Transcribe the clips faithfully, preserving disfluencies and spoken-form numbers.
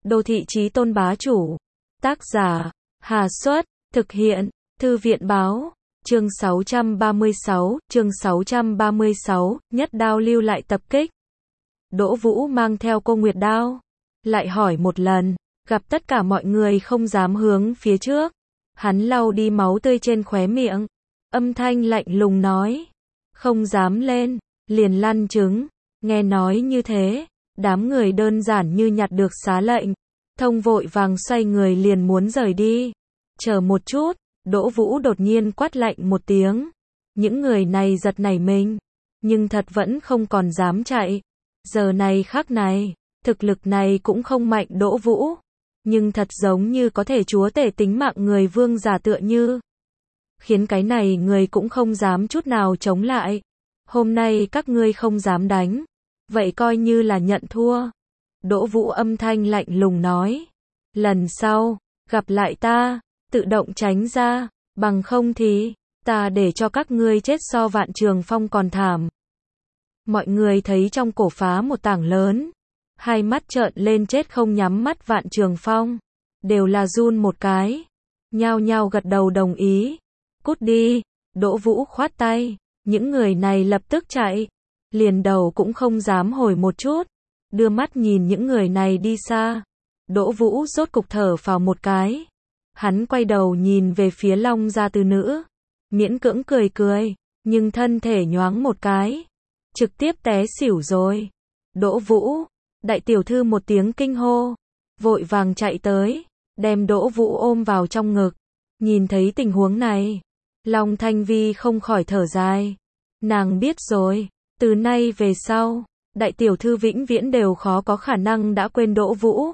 Đô thị chí tôn bá chủ. Tác giả, Hà Xuất, thực hiện, Thư viện báo. Chương sáu trăm ba mươi sáu, chương sáu trăm ba mươi sáu, nhất đao lưu lại tập kích. Đỗ Vũ mang theo cô Nguyệt đao, lại hỏi một lần, gặp tất cả mọi người không dám hướng phía trước. Hắn lau đi máu tươi trên khóe miệng, âm thanh lạnh lùng nói, không dám lên, liền lăn trứng. Nghe nói như thế, đám người đơn giản như nhặt được xá lệnh, thông vội vàng xoay người liền muốn rời đi. Chờ một chút, Đỗ Vũ đột nhiên quát lạnh một tiếng. Những người này giật nảy mình, nhưng thật vẫn không còn dám chạy. Giờ này khắc này, thực lực này cũng không mạnh Đỗ Vũ, nhưng thật giống như có thể chúa tể tính mạng người vương giả tựa như. Khiến cái này người cũng không dám chút nào chống lại. Hôm nay các ngươi không dám đánh, vậy coi như là nhận thua. Đỗ Vũ âm thanh lạnh lùng nói, lần sau, gặp lại ta, tự động tránh ra, bằng không thì, ta để cho các ngươi chết so Vạn Trường Phong còn thảm. Mọi người thấy trong cổ phá một tảng lớn, hai mắt trợn lên chết không nhắm mắt Vạn Trường Phong, đều là run một cái, nhao nhao gật đầu đồng ý. Cút đi, Đỗ Vũ khoát tay, những người này lập tức chạy, liền đầu cũng không dám hồi một chút, đưa mắt nhìn những người này đi xa. Đỗ Vũ rốt cục thở phào một cái, hắn quay đầu nhìn về phía Long gia từ nữ, miễn cưỡng cười cười, nhưng thân thể nhoáng một cái, trực tiếp té xỉu rồi. Đỗ Vũ, đại tiểu thư một tiếng kinh hô, vội vàng chạy tới, đem Đỗ Vũ ôm vào trong ngực. Nhìn thấy tình huống này, Long Thanh Vi không khỏi thở dài, nàng biết rồi, từ nay về sau, đại tiểu thư vĩnh viễn đều khó có khả năng đã quên Đỗ Vũ.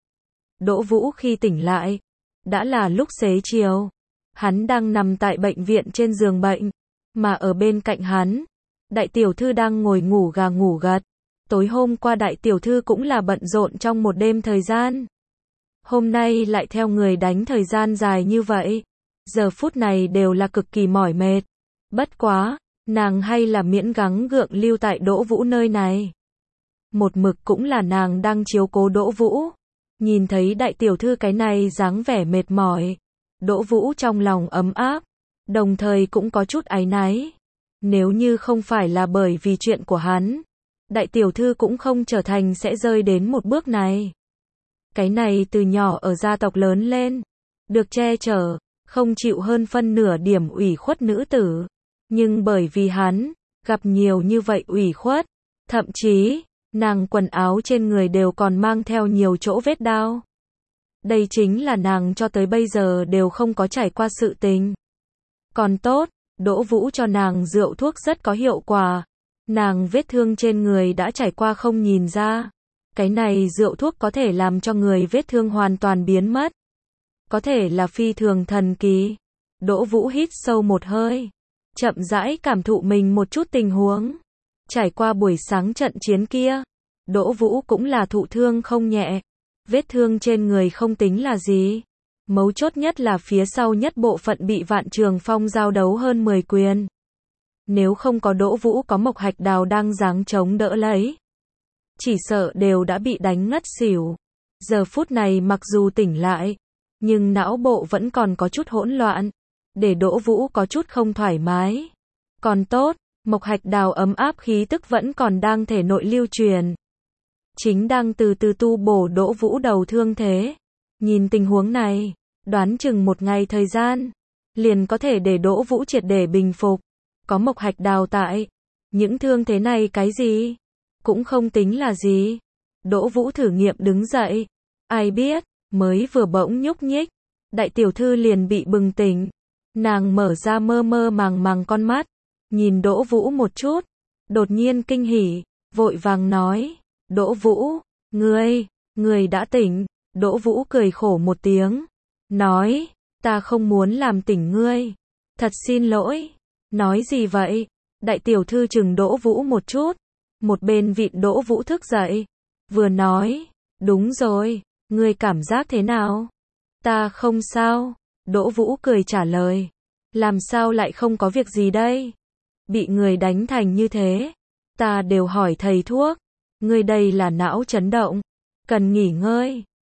Đỗ Vũ khi tỉnh lại, đã là lúc xế chiều, hắn đang nằm tại bệnh viện trên giường bệnh, mà ở bên cạnh hắn, đại tiểu thư đang ngồi ngủ gà ngủ gật. Tối hôm qua đại tiểu thư cũng là bận rộn trong một đêm thời gian, hôm nay lại theo người đánh thời gian dài như vậy, giờ phút này đều là cực kỳ mỏi mệt. Bất quá, nàng hay là miễn gắng gượng lưu tại Đỗ Vũ nơi này. Một mực cũng là nàng đang chiếu cố Đỗ Vũ. Nhìn thấy đại tiểu thư cái này dáng vẻ mệt mỏi, Đỗ Vũ trong lòng ấm áp, đồng thời cũng có chút áy náy. Nếu như không phải là bởi vì chuyện của hắn, đại tiểu thư cũng không trở thành sẽ rơi đến một bước này. Cái này từ nhỏ ở gia tộc lớn lên, được che chở, không chịu hơn phân nửa điểm ủy khuất nữ tử. Nhưng bởi vì hắn, gặp nhiều như vậy ủy khuất, thậm chí, nàng quần áo trên người đều còn mang theo nhiều chỗ vết đao. Đây chính là nàng cho tới bây giờ đều không có trải qua sự tình. Còn tốt, Đỗ Vũ cho nàng rượu thuốc rất có hiệu quả. Nàng vết thương trên người đã trải qua không nhìn ra. Cái này rượu thuốc có thể làm cho người vết thương hoàn toàn biến mất. Có thể là phi thường thần kỳ. Đỗ Vũ hít sâu một hơi, chậm rãi cảm thụ mình một chút tình huống. Trải qua buổi sáng trận chiến kia, Đỗ Vũ cũng là thụ thương không nhẹ. Vết thương trên người không tính là gì. Mấu chốt nhất là phía sau nhất bộ phận bị Vạn Trường Phong giao đấu hơn mười quyền. Nếu không có Đỗ Vũ có Mộc Hạch Đào đang giáng chống đỡ lấy, chỉ sợ đều đã bị đánh ngất xỉu. Giờ phút này mặc dù tỉnh lại, nhưng não bộ vẫn còn có chút hỗn loạn, để Đỗ Vũ có chút không thoải mái. Còn tốt, Mộc Hạch Đào ấm áp khí tức vẫn còn đang thể nội lưu truyền, chính đang từ từ tu bổ Đỗ Vũ đầu thương thế. Nhìn tình huống này, đoán chừng một ngày thời gian, liền có thể để Đỗ Vũ triệt để bình phục. Có Mộc Hạch Đào tại, những thương thế này cái gì cũng không tính là gì. Đỗ Vũ thử nghiệm đứng dậy, ai biết, mới vừa bỗng nhúc nhích, đại tiểu thư liền bị bừng tỉnh. Nàng mở ra mơ mơ màng màng con mắt, nhìn Đỗ Vũ một chút, đột nhiên kinh hỉ, vội vàng nói, Đỗ Vũ, ngươi, ngươi đã tỉnh. Đỗ Vũ cười khổ một tiếng, nói, ta không muốn làm tỉnh ngươi, thật xin lỗi. Nói gì vậy? Đại tiểu thư chừng Đỗ Vũ một chút, một bên vịn Đỗ Vũ thức dậy, vừa nói, đúng rồi, ngươi cảm giác thế nào? Ta không sao. Đỗ Vũ cười trả lời, làm sao lại không có việc gì đây? Bị người đánh thành như thế, ta đều hỏi thầy thuốc, ngươi đây là não chấn động, cần nghỉ ngơi.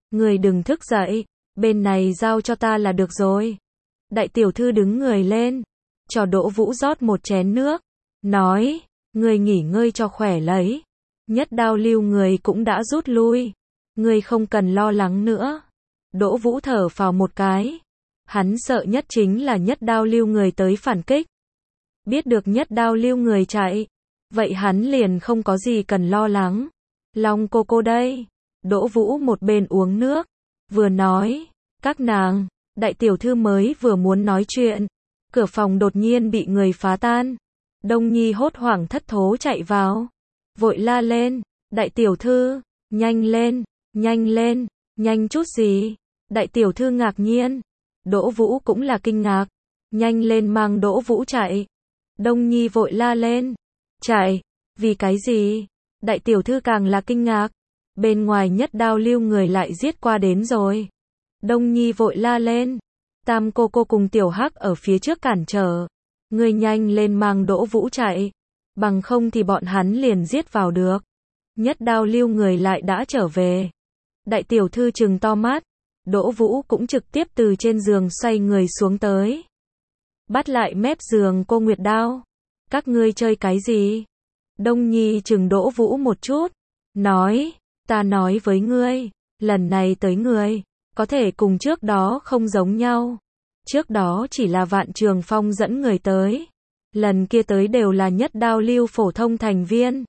Người đừng thức dậy, bên này giao cho ta là được rồi. Đại tiểu thư đứng người lên, cho Đỗ Vũ rót một chén nước, nói, người nghỉ ngơi cho khỏe lấy. Nhất Đao Lưu người cũng đã rút lui, người không cần lo lắng nữa. Đỗ Vũ thở phào một cái, hắn sợ nhất chính là Nhất Đao Lưu người tới phản kích. Biết được Nhất Đao Lưu người chạy, vậy hắn liền không có gì cần lo lắng. Long cô cô đây. Đỗ Vũ một bên uống nước, vừa nói, các nàng, đại tiểu thư mới vừa muốn nói chuyện, cửa phòng đột nhiên bị người phá tan. Đông Nhi hốt hoảng thất thố chạy vào, vội la lên, đại tiểu thư, nhanh lên, nhanh lên, nhanh chút gì. Đại tiểu thư ngạc nhiên, Đỗ Vũ cũng là kinh ngạc, nhanh lên mang Đỗ Vũ chạy. Đông Nhi vội la lên, chạy, vì cái gì? Đại tiểu thư càng là kinh ngạc, bên ngoài Nhất Đao Lưu người lại giết qua đến rồi. Đông Nhi vội la lên, Tam cô cô cùng Tiểu Hắc ở phía trước cản trở, ngươi nhanh lên mang Đỗ Vũ chạy, bằng không thì bọn hắn liền giết vào được. Nhất Đao Lưu người lại đã trở về. Đại tiểu thư trừng to mắt, Đỗ Vũ cũng trực tiếp từ trên giường xoay người xuống tới, bắt lại mép giường cô Nguyệt Đao. Các ngươi chơi cái gì? Đông Nhi trừng Đỗ Vũ một chút, nói, ta nói với ngươi, lần này tới người, có thể cùng trước đó không giống nhau. Trước đó chỉ là Vạn Trường Phong dẫn người tới, lần kia tới đều là Nhất Đao Lưu phổ thông thành viên.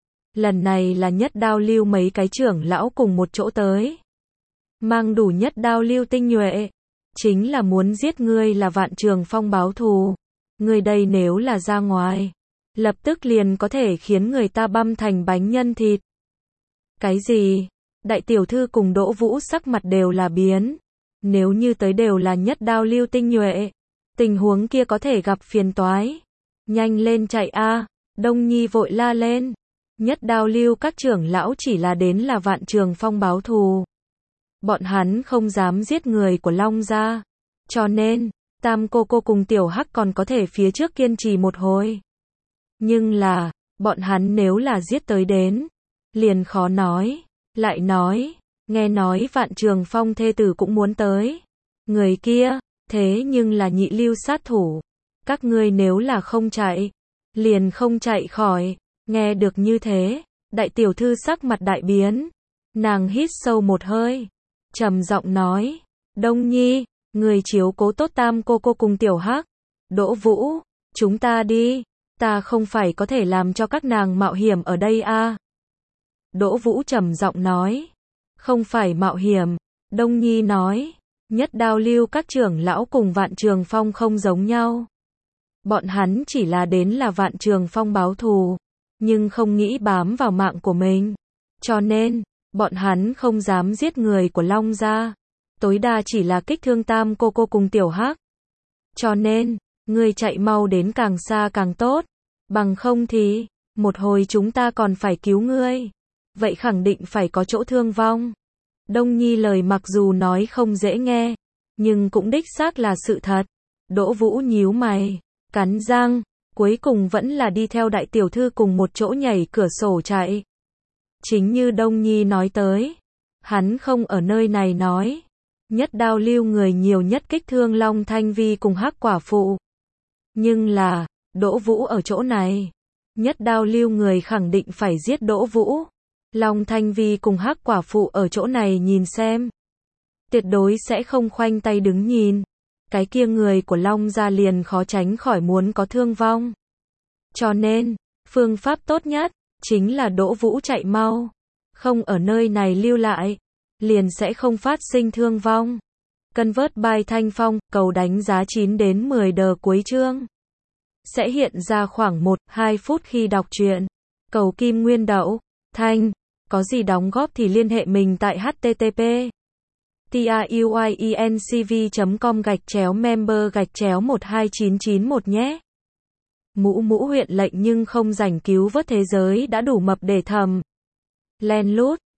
Lần này là Nhất Đao Lưu mấy cái trưởng lão cùng một chỗ tới, mang đủ Nhất Đao Lưu tinh nhuệ, chính là muốn giết ngươi là Vạn Trường Phong báo thù. Ngươi đây nếu là ra ngoài, lập tức liền có thể khiến người ta băm thành bánh nhân thịt. Cái gì? Đại tiểu thư cùng Đỗ Vũ sắc mặt đều là biến. Nếu như tới đều là Nhất Đao Lưu tinh nhuệ, tình huống kia có thể gặp phiền toái. Nhanh lên chạy a! Đông Nhi vội la lên. Nhất Đao Lưu các trưởng lão chỉ là đến là Vạn Trường Phong báo thù. Bọn hắn không dám giết người của Long gia. Cho nên, Tam cô cô cùng Tiểu Hắc còn có thể phía trước kiên trì một hồi. Nhưng là, bọn hắn nếu là giết tới đến, liền khó nói. Lại nói, nghe nói Vạn Trường Phong thê tử cũng muốn tới. Người kia, thế nhưng là nhị lưu sát thủ. Các ngươi nếu là không chạy, liền không chạy khỏi. Nghe được như thế, đại tiểu thư sắc mặt đại biến. Nàng hít sâu một hơi, trầm giọng nói, Đông Nhi, người chiếu cố tốt Tam cô cô cùng Tiểu Hắc. Đỗ Vũ, chúng ta đi, ta không phải có thể làm cho các nàng mạo hiểm ở đây a. Đỗ Vũ trầm giọng nói, không phải mạo hiểm. Đông Nhi nói, Nhất Đao Lưu các trưởng lão cùng Vạn Trường Phong không giống nhau. Bọn hắn chỉ là đến là Vạn Trường Phong báo thù, nhưng không nghĩ bám vào mạng của mình. Cho nên, bọn hắn không dám giết người của Long gia, tối đa chỉ là kích thương Tam cô cô cùng Tiểu Hắc. Cho nên, ngươi chạy mau đến càng xa càng tốt, bằng không thì, một hồi chúng ta còn phải cứu ngươi. Vậy khẳng định phải có chỗ thương vong. Đông Nhi lời mặc dù nói không dễ nghe, nhưng cũng đích xác là sự thật. Đỗ Vũ nhíu mày, cắn răng, cuối cùng vẫn là đi theo đại tiểu thư cùng một chỗ nhảy cửa sổ chạy. Chính như Đông Nhi nói tới, hắn không ở nơi này nói, Nhất Đao Lưu người nhiều nhất kích thương Long Thanh Vi cùng Hắc Quả Phụ. Nhưng là, Đỗ Vũ ở chỗ này, Nhất Đao Lưu người khẳng định phải giết Đỗ Vũ. Long Thanh Vi cùng Hắc Quả Phụ ở chỗ này nhìn xem, tuyệt đối sẽ không khoanh tay đứng nhìn. Cái kia người của Long gia liền khó tránh khỏi muốn có thương vong. Cho nên, phương pháp tốt nhất chính là Đỗ Vũ chạy mau, không ở nơi này lưu lại, liền sẽ không phát sinh thương vong. Convert by Thanh Phong, cầu đánh giá chín đến mười đờ cuối chương. Sẽ hiện ra khoảng một đến hai phút khi đọc truyện. Cầu Kim Nguyên Đậu, Thanh, có gì đóng góp thì liên hệ mình tại http truyencv chấm com gạch chéo member gạch chéo một hai chín chín một nhé. Mũ mũ huyện lệnh nhưng không rảnh cứu vớt thế giới đã đủ mập để thầm. Len lút.